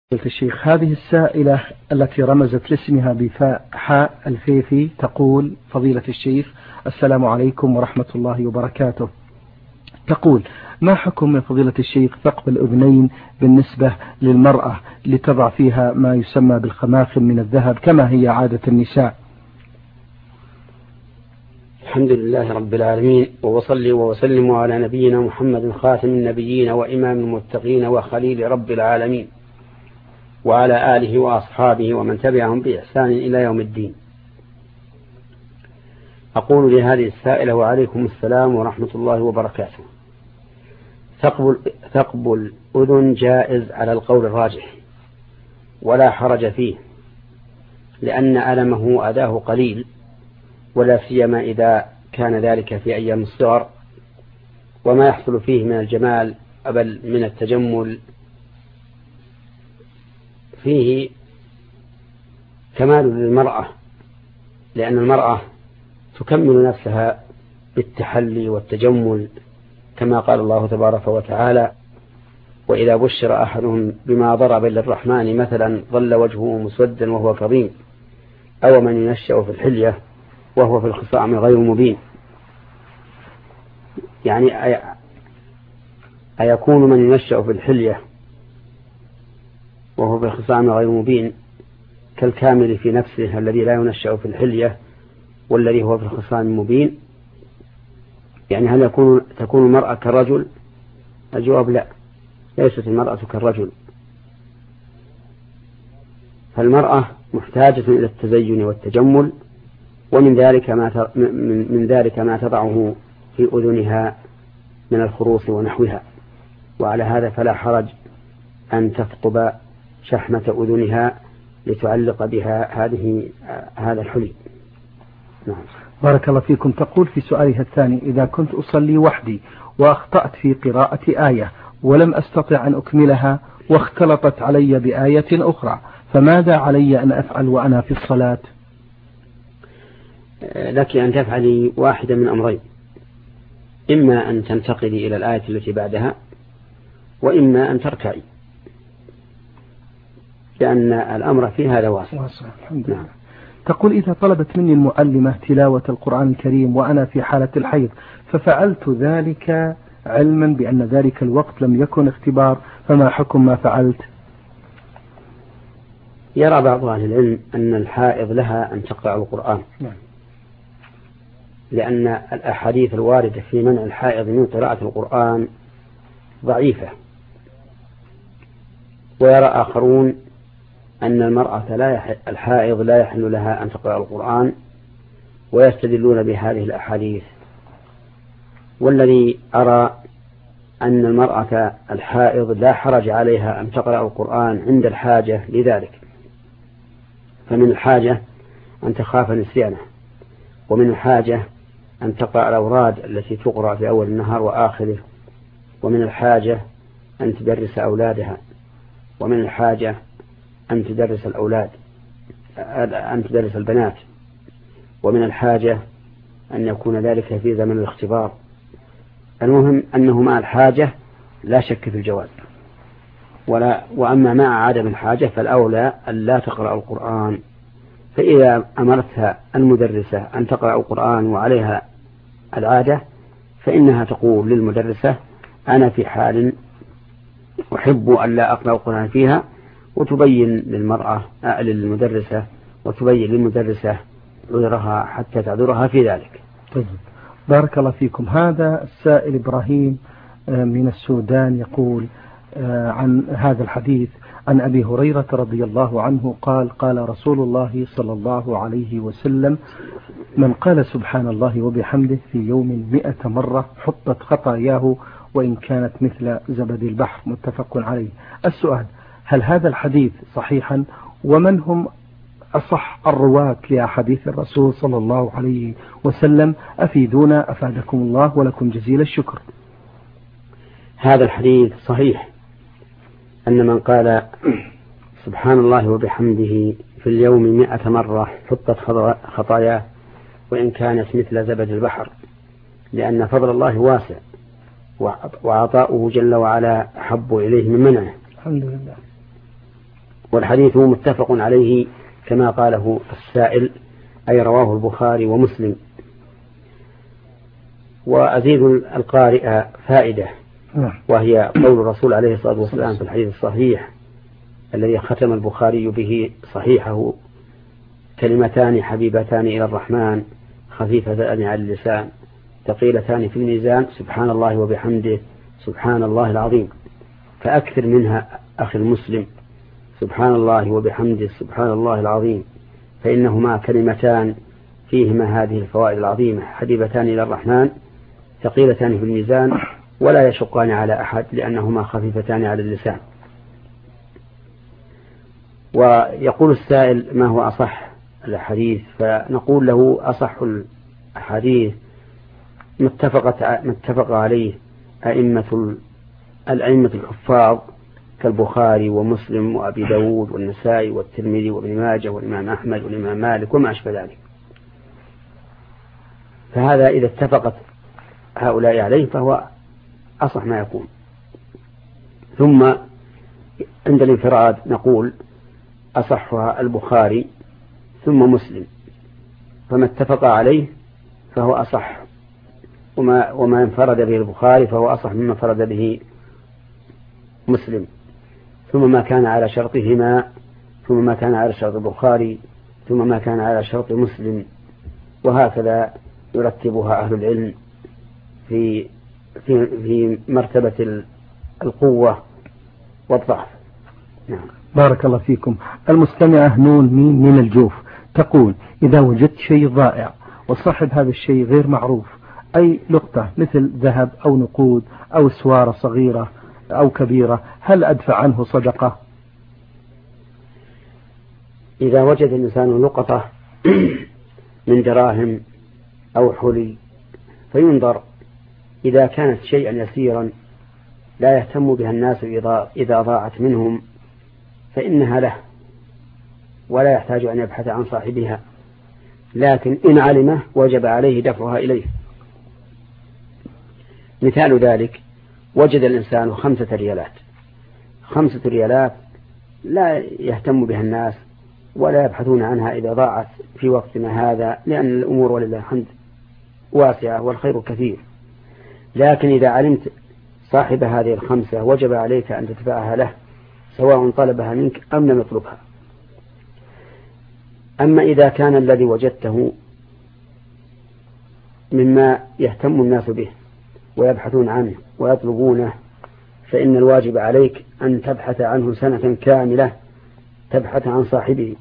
الشيخ، هذه السائلة التي رمزت لاسمها بفاء حاء الفيفي تقول: فضيلة الشيخ، السلام عليكم ورحمة الله وبركاته. تقول: ما حكم من فضيلة الشيخ ثقب الأذنين بالنسبة للمرأة لتضع فيها ما يسمى بالخماخم من الذهب كما هي عادة النساء؟ الحمد لله رب العالمين، وصلي وسلم على نبينا محمد خاتم النبيين وإمام المتقين وخليل رب العالمين، وعلى آله وأصحابه ومن تبعهم بإحسان إلى يوم الدين. أقول لهذه السائلة: وعليكم السلام ورحمة الله وبركاته. ثقب الأذن جائز على القول الراجح ولا حرج فيه، لأن ألمه أداه قليل، ولا سيما إذا كان ذلك في أيام الصغر، وما يحصل فيه من الجمال بل من التجمل فيه كمال للمرأة، لأن المرأة تكمل نفسها بالتحلي والتجمل، كما قال الله تبارك وتعالى: وإذا بشر أحدهم بما ضرب للرحمن مثلا ظل وجهه مسودا وهو كظيم أو من ينشأ في الحلية وهو في الخصام غير مبين. يعني أيكون من ينشأ في الحلية وهو في الخصام غير مبين كالكامل في نفسه الذي لا ينشأ في الحلية والذي هو في الخصام مبين؟ يعني هل تكون المرأة كالرجل؟ الجواب: لا، ليست المرأة كالرجل، فالمرأة محتاجة إلى التزين والتجمل، ومن ذلك ما تضعه في أذنها من الخروص ونحوها. وعلى هذا فلا حرج أن تثقب شحمة أذنها لتعلق بها هذا الحلي. نعم. بارك الله فيكم. تقول في سؤالها الثاني: إذا كنت أصلي وحدي وأخطأت في قراءة آية ولم أستطع أن أكملها واختلطت علي بآية أخرى، فماذا علي أن أفعل وأنا في الصلاة؟ لك أن تفعلي واحدة من أمرين: إما أن تنتقلي إلى الآية التي بعدها، وإما أن تركعي، لأن الأمر في هذا واسع. الحمد لله. تقول: إذا طلبت مني المعلمة تلاوة القرآن الكريم وأنا في حالة الحيض، ففعلت ذلك علما بأن ذلك الوقت لم يكن اختبار، فما حكم ما فعلت؟ يرى بعض أهل العلم أن الحائض لها أن تقرأ القرآن، لأن الأحاديث الواردة في منع الحائض من قراءة القرآن ضعيفة. ويرى آخرون أن المرأة الحائض لا يحل لها أن تقرأ القرآن، ويستدلون بهذه الأحاديث. والذي أرى أن المرأة الحائض لا حرج عليها أن تقرأ القرآن عند الحاجة لذلك، فمن الحاجة أن تخاف نسيانه، ومن الحاجة أن تقرأ الأوراد التي تقرأ في أول النهار وآخره، ومن الحاجة أن تدرس أولادها، ومن الحاجة أن تدرس البنات، ومن الحاجة أن يكون ذلك في زمن الاختبار. المهم أنه مع الحاجة لا شك في الجواز، وأما مع عدم الحاجة فالأولى أن لا تقرأ القرآن. فإذا أمرتها المدرسة أن تقرأ القرآن وعليها العادة، فإنها تقول للمدرسة: أنا في حال أحب أن لا أقرأ القرآن فيها، وتبين للمدرسة وتبين للمدرسة عذرها حتى تعذرها في ذلك. طيب. بارك الله فيكم. هذا السائل إبراهيم من السودان يقول عن هذا الحديث عن أبي هريرة رضي الله عنه قال: قال رسول الله صلى الله عليه وسلم: من قال سبحان الله وبحمده في يوم 100 مرة حطت خطاياه وإن كانت مثل زبد البحر. متفق عليه. السؤال: هل هذا الحديث صحيحا؟ ومن هم أصح الرواة لأحاديث الرسول صلى الله عليه وسلم؟ أفيدونا أفادكم الله ولكم جزيل الشكر. هذا الحديث صحيح، أن من قال سبحان الله وبحمده في اليوم 100 مرة حطت خطاياه وإن كانت مثل زبد البحر، لأن فضل الله واسع وعطاؤه جل وعلا أحب إليه من منعه. الحمد لله. والحديث متفق عليه كما قاله السائل، أي رواه البخاري ومسلم. وأزيد القارئ فائدة، وهي قول الرسول عليه الصلاة والسلام في الحديث الصحيح الذي ختم البخاري به صحيحه: كلمتان حبيبتان إلى الرحمن خفيفتان على اللسان ثقيلتان في الميزان سبحان الله وبحمده سبحان الله العظيم. فأكثر منها أخي المسلم، سبحان الله وبحمده سبحان الله العظيم، فإنهما كلمتان فيهما هذه الفوائد العظيمة: حبيبتان إلى الرحمن ثقيلتان في الميزان ولا يشقان على أحد لأنهما خفيفتان على اللسان. ويقول السائل: ما هو أصح الحديث؟ فنقول له: أصح الحديث ما اتفق عليه الأئمة الحفاظ كالبخاري ومسلم وأبي داود والنسائي والترمذي وابن ماجه والإمام أحمد والإمام مالك وما أشبه ذلك. فهذا إذا اتفقت هؤلاء عليه فهو أصح ما يكون. ثم عند الانفراد نقول: أصحها البخاري ثم مسلم، فما اتفق عليه فهو أصح، وما انفرد به البخاري فهو أصح مما انفرد به مسلم، ثم ما كان على شرطهما، ثم ما كان على شرط البخاري، ثم ما كان على شرط مسلم، وهكذا يرتبها أهل العلم في مرتبة القوة والضعف. نعم. بارك الله فيكم. المستمعة نون من الجوف تقول: إذا وجدت شيء ضائع وصاحب هذا الشيء غير معروف، أي لقطة مثل ذهب أو نقود أو سوارة صغيرة أو كبيرة، هل أدفع عنه صدقة؟ إذا وجد الإنسان لقطة من دراهم أو حلي فينظر، إذا كانت شيئا يسيرا لا يهتم بها الناس إذا ضاعت منهم فإنها له ولا يحتاج أن يبحث عن صاحبها، لكن إن علمه وجب عليه دفعها إليه. مثال ذلك: وجد الإنسان 5 ريالات، 5 ريالات لا يهتم بها الناس ولا يبحثون عنها إذا ضاعت في وقتنا هذا، لأن الأمور ولله الحمد واسعة والخير كثير. لكن إذا علمت صاحب هذه 5 وجب عليك أن تدفعها له سواء طلبها منك أم لم يطلبها. أما إذا كان الذي وجدته مما يهتم الناس به ويبحثون عنه ويطلبونه فإن الواجب عليك أن تبحث عنه سنة كاملة، تبحث عن صاحبه،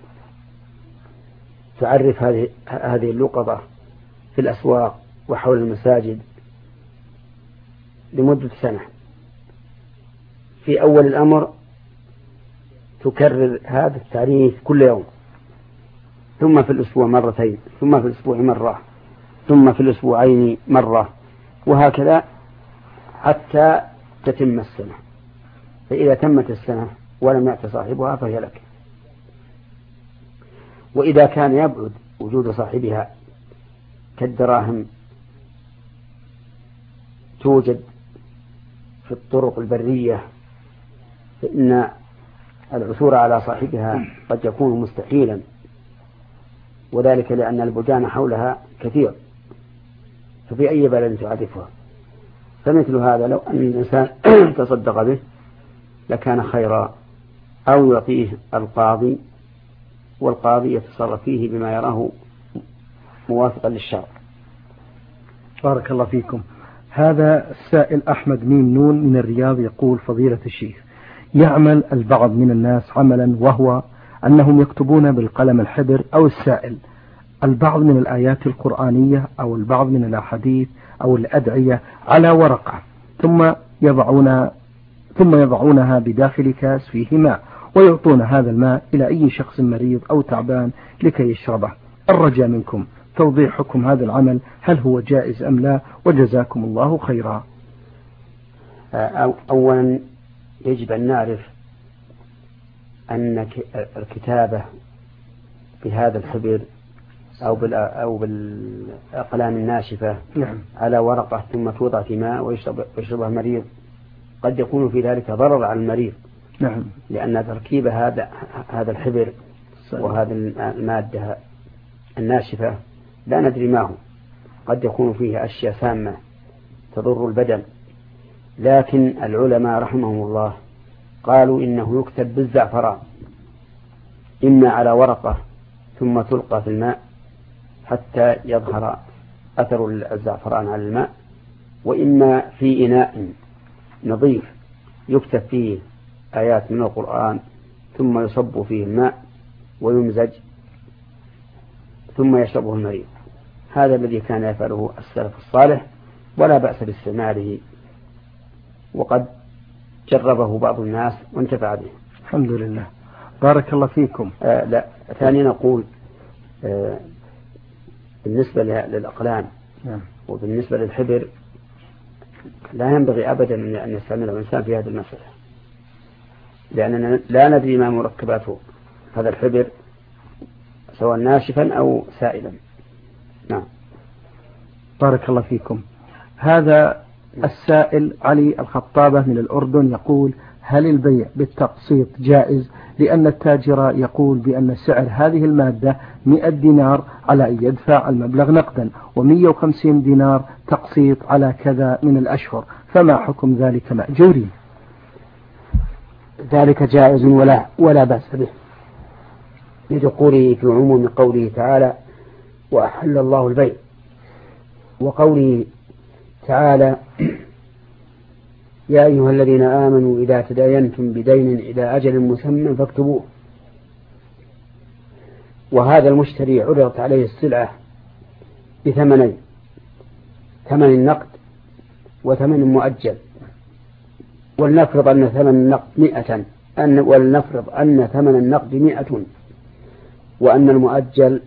تعرف هذه اللقطة في الأسواق وحول المساجد لمدة سنة. في أول الأمر تكرر هذا التعريف كل يوم، ثم في الأسبوع مرتين، ثم في الأسبوع مرة، ثم في الأسبوعين مرة، وهكذا حتى تتم السنة. فإذا تمت السنة ولم يأت صاحبها فهي لك. وإذا كان يبعد وجود صاحبها كالدراهم توجد في الطرق البرية فإن العثور على صاحبها قد يكون مستحيلا، وذلك لأن البلدان حولها كثير، ففي أي بلد تعرفها. فمثل هذا لو أن الإنسان تصدق به لكان خيرا، أو يعطيه القاضي والقاضي يتصرف فيه بما يراه موافقا للشرع. بارك الله فيكم. هذا السائل أحمد ميم نون من الرياض يقول: فضيلة الشيخ، يعمل البعض من الناس عملا وهو أنهم يكتبون بالقلم الحبر أو السائل البعض من الآيات القرآنية أو البعض من الأحاديث أو الأدعية على ورقة ثم يضعونها بداخل كاس فيه ماء ويعطون هذا الماء إلى أي شخص مريض أو تعبان لكي يشربه. الرجاء منكم توضيح حكم هذا العمل، هل هو جائز أم لا؟ وجزاكم الله خيرا. أولا يجب أن نعرف أن الكتابة بهذا الحبر أو بالأقلام الناشفة على ورقة ثم توضع في ماء ويشربها المريض قد يكون في ذلك ضرر على المريض، نعم. لأن تركيب هذا الحبر وهذه المادة الناشفة لا ندري ما هو، قد يكون فيه أشياء سامة تضر البدن، لكن العلماء رحمهم الله قالوا إنه يكتب بالزعفران، إما على ورقة ثم تلقى في الماء حتى يظهر أثر الزعفران على الماء، وإما في إناء نظيف يكتب فيه آيات من القرآن ثم يصب فيه الماء ويمزج ثم يشربه المريض. هذا الذي كان يفعله السلف الصالح، ولا بأس باستعماله، وقد جربه بعض الناس وانتفع به. الحمد لله. بارك الله فيكم. لا، ثانيا نقول بالنسبة للأقلام وبالنسبة للحبر لا ينبغي أبدا أن يستعمله الإنسان في هذه المسألة، لأننا لا ندري ما مركباته هذا الحبر سواء ناشفا أو سائلا. نعم. بارك الله فيكم. هذا السائل علي الخطابة من الأردن يقول: هل البيع بالتقسيط جائز؟ لأن التاجر يقول بأن سعر هذه المادة 100 دينار على أن يدفع المبلغ نقدا، و150 دينار تقسيط على كذا من الأشهر، فما حكم ذلك مأجورين؟ ذلك جائز ولا بأس به، لدخوله في عموم قوله تعالى: وأحل الله البيع، وقوله تعالى: يا أيها الذين آمنوا إذا تداينتم بدين إلى أجل مسمى فاكتبوه. وهذا المشتري عرضت عليه السلعة بثمنين: ثمن النقد وثمن مؤجل، ولنفرض أن ثمن النقد 100 وأن المؤجل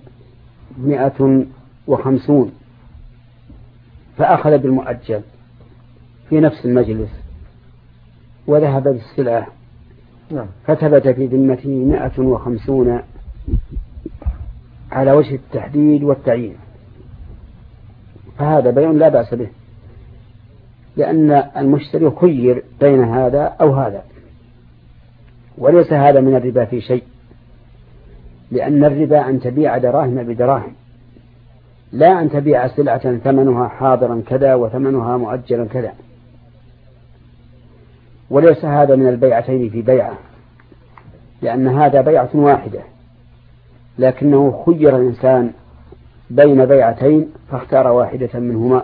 150، فأخذ بالمؤجل في نفس المجلس وذهب بالسلعة فثبت في ذمته 150 على وجه التحديد والتعيين، فهذا بيع لا بأس به، لأن المشتري خير بين هذا أو هذا، وليس هذا من الربا في شيء، لأن الربا أن تبيع دراهم بدراهم، لا أن تبيع سلعة ثمنها حاضرا كذا وثمنها مؤجلا كذا. وليس هذا من البيعتين في بيعة، لأن هذا بيعة واحدة، لكنه خير الإنسان بين بيعتين فاختار واحدة منهما.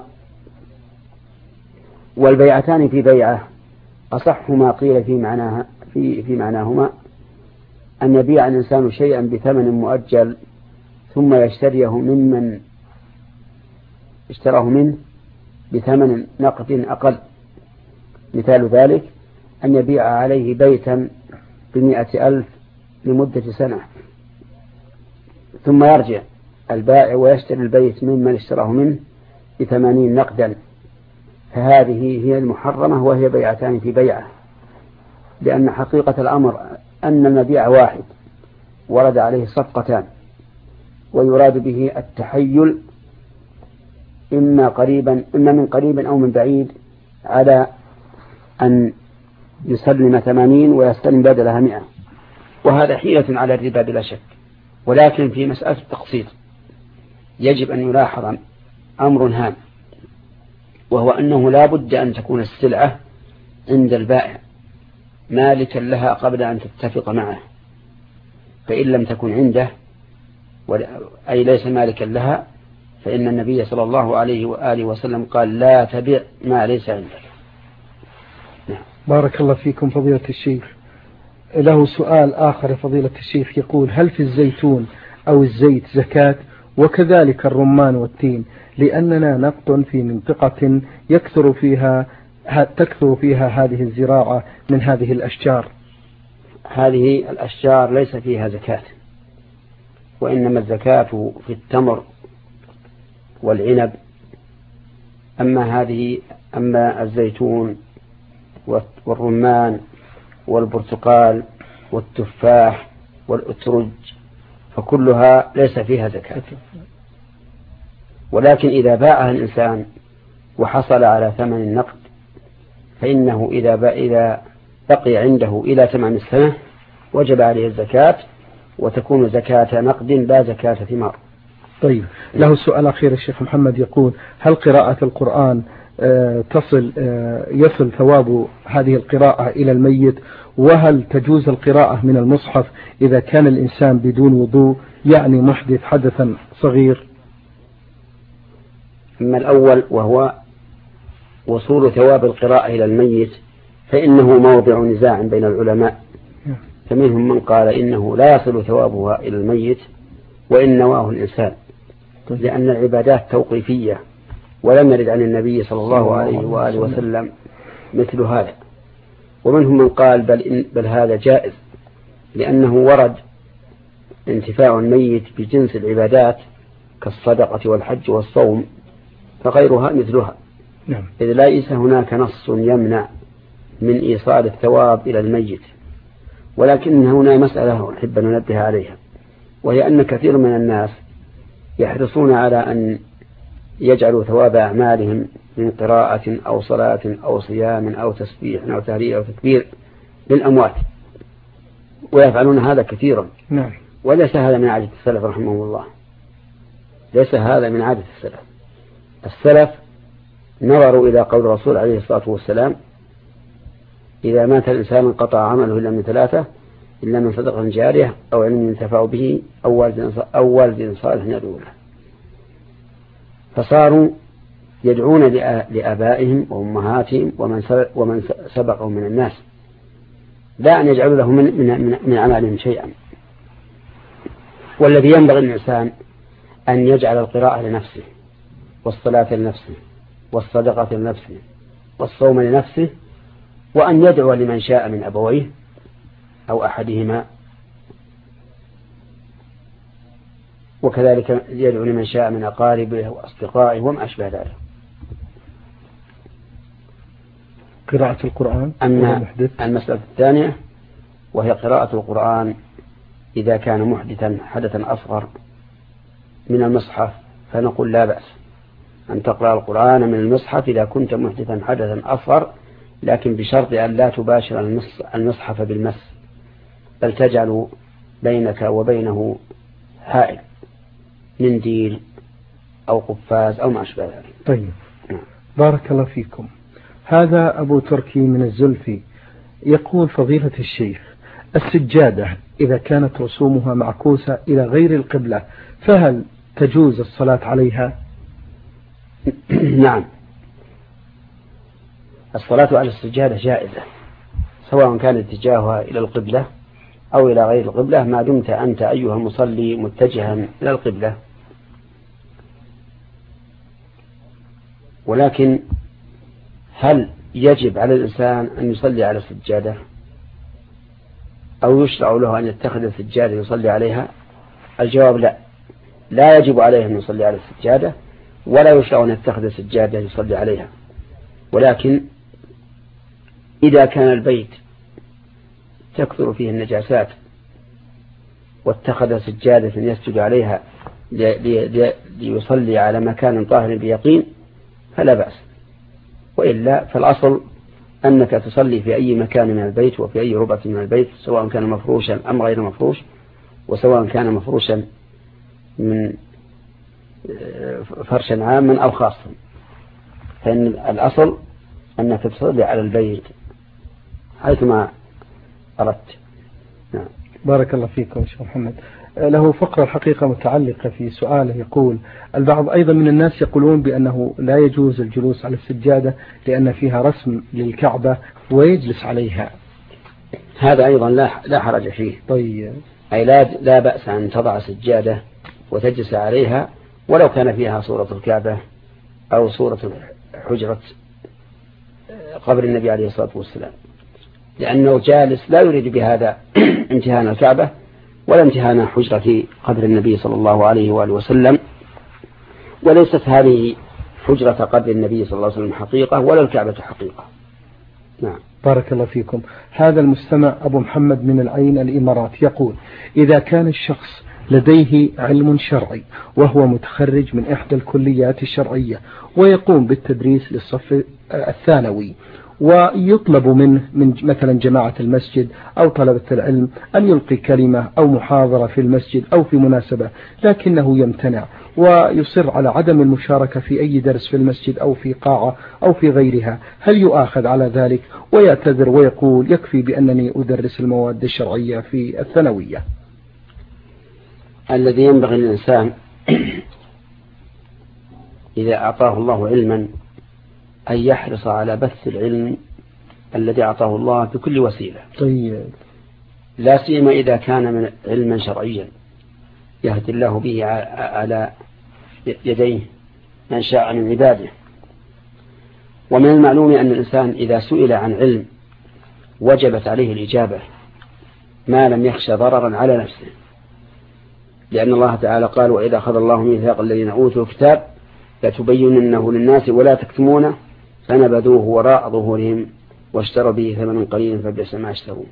والبيعتان في بيعة أصح ما قيل في معناهما أن يبيع الإنسان شيئا بثمن مؤجل ثم يشتريه ممن اشتراه منه بثمن نقد أقل. مثال ذلك أن يبيع عليه بيتا ب100,000 لمدة سنة، ثم يرجع البائع ويشتري البيت ممن اشتراه منه ب80 نقدا، فهذه هي المحرمة، وهي بيعتان في بيعة، لأن حقيقة الأمر أن المبيع واحد ورد عليه صفقتان، ويراد به التحيل إما من قريب أو من بعيد على أن يسلم 80 ويستلم بدلها 100، وهذا حيلة على الربا بلا شك. ولكن في مسألة التقسيط يجب أن يلاحظ أمر هام، وهو أنه لا بد أن تكون السلعة عند البائع مالكا لها قبل أن تتفق معه، فإن لم تكن عنده أي ليس مالكا لها، فإن النبي صلى الله عليه وآله وسلم قال: لا تبيع ما ليس عندك. نعم. بارك الله فيكم فضيلة الشيخ. له سؤال آخر فضيلة الشيخ يقول: هل في الزيتون أو الزيت زكاة؟ وكذلك الرمان والتين، لأننا نقطن في منطقة تكثر فيها هذه الزراعة من هذه الأشجار. هذه الأشجار ليس فيها زكاة، وإنما الزكاة في التمر والعنب. أما الزيتون والرمان والبرتقال والتفاح والأترج فكلها ليس فيها زكاة. ولكن إذا باعها الإنسان وحصل على ثمن النقد، فإنه إذا بقي عنده إلى تمام السنة وجب عليه الزكاة، وتكون زكاة نقد لا زكاة ثمار. طيب، له سؤال أخير الشيخ محمد، يقول: هل قراءة القرآن يصل ثواب هذه القراءة إلى الميت؟ وهل تجوز القراءة من المصحف إذا كان الإنسان بدون وضوء، يعني محدث حدثا صغير؟ أما الأول وهو وصول ثواب القراءة إلى الميت فإنه موضع نزاع بين العلماء، فمنهم من قال إنه لا يصل ثوابها إلى الميت وإن نواه الإنسان، لأن العبادات توقيفية ولم يرد عن النبي صلى الله عليه وآله وسلم مثل هذا. ومنهم من قال بل هذا جائز، لأنه ورد انتفاع الميت بجنس العبادات كالصدقة والحج والصوم، فغيرها مثلها، إذ ليس هناك نص يمنع من إيصال الثواب إلى الميت. ولكن هنا مسألة أحب أن ننبه عليها، وهي أن كثير من الناس يحرصون على أن يجعلوا ثواب أعمالهم من قراءة أو صلاة أو صيام أو تسبيح أو تهليل أو تكبير للأموات، ويفعلون هذا كثيرا. وليس هذا من عادة السلف رحمه الله، ليس هذا من عادة السلف. السلف نظروا إلى قول الرسول عليه الصلاة والسلام: إذا مات الإنسان انقطع عمله إلا من ثلاثة، إلا من صدقة جارية أو علم ينتفع به أو والد صالح يدعو له. فصاروا يدعون لآبائهم وأمهاتهم ومن سبقهم من الناس، لا أن يجعلوا له من عملهم شيئا. والذي ينبغي الإنسان أن يجعل القراءة لنفسه، والصلاة لنفسه، والصدقة لنفسه، والصوم لنفسه، وأن يدعو لمن شاء من أبويه أو أحدهما، وكذلك يدعو لمن شاء من أقاربه وأصدقائه وما أشبه ذلك. قراءة القرآن. أما المسألة الثانية وهي قراءة القرآن إذا كان محدثا حدثا أصغر من المصحف، فنقول لا بأس أن تقرأ القرآن من المصحف إذا كنت محدثا حدثا أصغر، لكن بشرط أن لا تباشر المصحف بالمس، بل تجعل بينك وبينه حائل، منديل أو قفاز أو ما أشبه ذلك. طيب، بارك الله فيكم. هذا أبو تركي من الزلفي يقول: فضيلة الشيخ، السجادة إذا كانت رسومها معكوسة إلى غير القبلة فهل تجوز الصلاة عليها؟ نعم، الصلاة على السجادة جائزة، سواء كان اتجاهها إلى القبلة أو إلى غير القبلة، ما دمت أنت أيها المصلي متجها إلى القبلة. ولكن هل يجب على الإنسان أن يصلي على السجادة أو يشرع له أن يتخذ السجادة يصلي عليها؟ الجواب لا، لا يجب عليه أن يصلي على السجادة، ولا يشرع أن يتخذ السجادة يصلي عليها. ولكن إذا كان البيت تكثر فيه النجاسات واتخذ سجادة يسجد عليها ليصلي على مكان طاهر بيقين فلا بأس، وإلا فالأصل أنك تصلي في أي مكان من البيت وفي أي ربعة من البيت، سواء كان مفروشا أم غير مفروش، وسواء كان مفروشا من فرشا عاما أو خاصا، فإن الأصل أنك تصلي على البيت حيثما أردت. نعم. بارك الله فيكم شيخ محمد. له فقرة الحقيقة متعلقة في سؤاله، يقول: البعض أيضا من الناس يقولون بأنه لا يجوز الجلوس على السجادة لأن فيها رسم للكعبة ويجلس عليها. هذا أيضا لا حرج فيه. طيب، أي لا بأس أن تضع سجادة وتجلس عليها ولو كان فيها صورة الكعبة أو صورة حجرة قبر النبي عليه الصلاة والسلام، لأنه جالس لا يريد بهذا امتهان الكعبة ولا امتهان حجرة قبر النبي صلى الله عليه وآله وسلم، وليست هذه حجرة قبر النبي صلى الله عليه وسلم حقيقة ولا الكعبة حقيقة. نعم. بارك الله فيكم. هذا المستمع أبو محمد من العين الإمارات يقول: إذا كان الشخص لديه علم شرعي وهو متخرج من إحدى الكليات الشرعية ويقوم بالتدريس للصف الثانوي، ويطلب منه من مثلا جماعة المسجد أو طلبة العلم أن يلقي كلمة أو محاضرة في المسجد أو في مناسبة، لكنه يمتنع ويصر على عدم المشاركة في أي درس في المسجد أو في قاعة أو في غيرها، هل يؤاخذ على ذلك ويعتذر ويقول يكفي بأنني أدرس المواد الشرعية في الثانوية؟ الذي ينبغي للإنسان إذا أعطاه الله علما أن يحرص على بث العلم الذي أعطاه الله بكل وسيلة. طيب. لا سيما إذا كان من علما شرعيا يهدي الله به على يديه من شاء من عباده. ومن المعلوم أن الإنسان إذا سئل عن علم وجبت عليه الإجابة ما لم يخشى ضررا على نفسه، لأن الله تعالى قال: وإذا أخذ الله ميثاق الذين أوتوا الكتاب لتبيننه للناس ولا تكتمونه فنبذوه وراء ظهورهم واشتروا به ثمنا قليلا فبئس ما يشترون.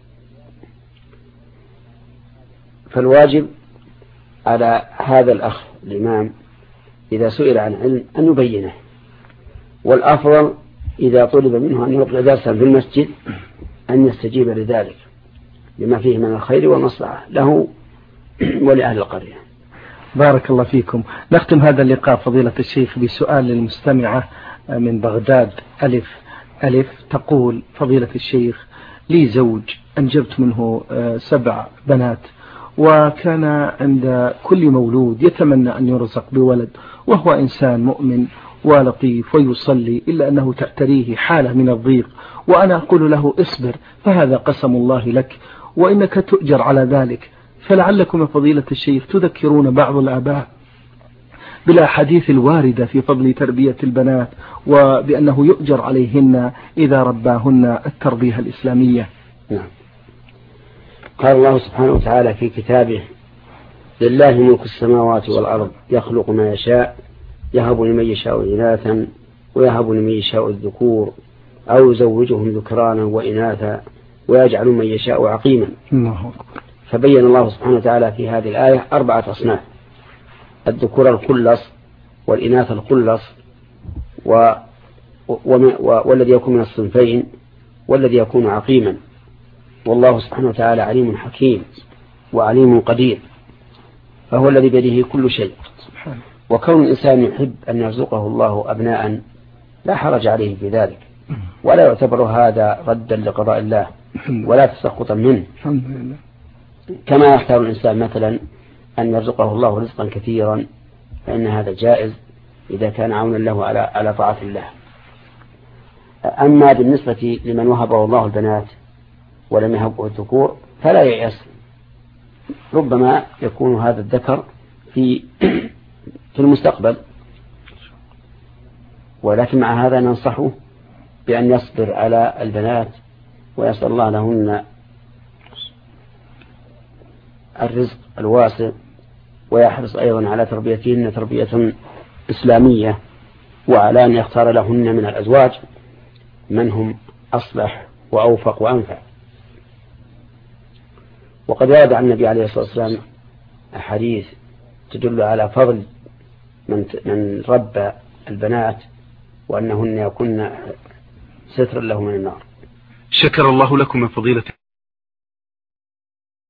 فالواجب على هذا الأخ الإمام إذا سئل عن علم أن يبينه، والأفضل إذا طلب منه أن يلقي درسا في المسجد أن يستجيب لذلك لما فيه من الخير والمصلحة له ولأهل القرية. بارك الله فيكم. نختم هذا اللقاء فضيلة الشيخ بسؤال للمستمعة من بغداد ألف تقول: فضيلة الشيخ، لي زوج أنجبت منه 7 بنات، وكان عند كل مولود يتمنى أن يرزق بولد، وهو إنسان مؤمن ولطيف ويصلي، إلا أنه تأتريه حالة من الضيق، وأنا أقول له: اصبر فهذا قسم الله لك وإنك تؤجر على ذلك. فلعلكم يا فضيلة الشيخ تذكرون بعض الآباء بالأحاديث الواردة في فضل تربية البنات وبأنه يؤجر عليهن إذا رباهن التربية الإسلامية. نعم. قال الله سبحانه وتعالى في كتابه: لله ملك السماوات والأرض يخلق ما يشاء يهب لمن يشاء إناثا ويهب لمن يشاء الذكور أو يزوجهم ذكرانا وإناثا ويجعل من يشاء عقيما. فبين الله سبحانه وتعالى في هذه الآية 4 أصناف: الذكور الخلص والإناث الخلص والذي يكون من الصنفين والذي يكون عقيما. والله سبحانه وتعالى عليم حكيم وعليم قدير، فهو الذي بيده كل شيء. وكون الإنسان يحب أن يرزقه الله أبناء لا حرج عليه في ذلك، ولا يعتبر هذا ردا لقضاء الله ولا تسخطا منه، كما يختار الإنسان مثلا أن يرزقه الله رزقا كثيرا، فإن هذا جائز إذا كان عونا له على طاعة الله. أما بالنسبة لمن وهبه الله البنات ولم يهبه الذكور فلا ييأس، ربما يكون هذا الذكر في المستقبل، ولكن مع هذا ننصحه بأن يصبر على البنات ويسأل الله لهن الرزق الواسع، ويحرص أيضا على تربيتهن تربية إسلامية، وعلى أن يختار لهن من الأزواج من هم أصلح وأوفق وأنفع. وقد ورد عن النبي عليه الصلاة والسلام أحاديث تدل على فضل من ربى البنات وأنهن يكن سترا له من النار. شكر الله لكم من فضيلة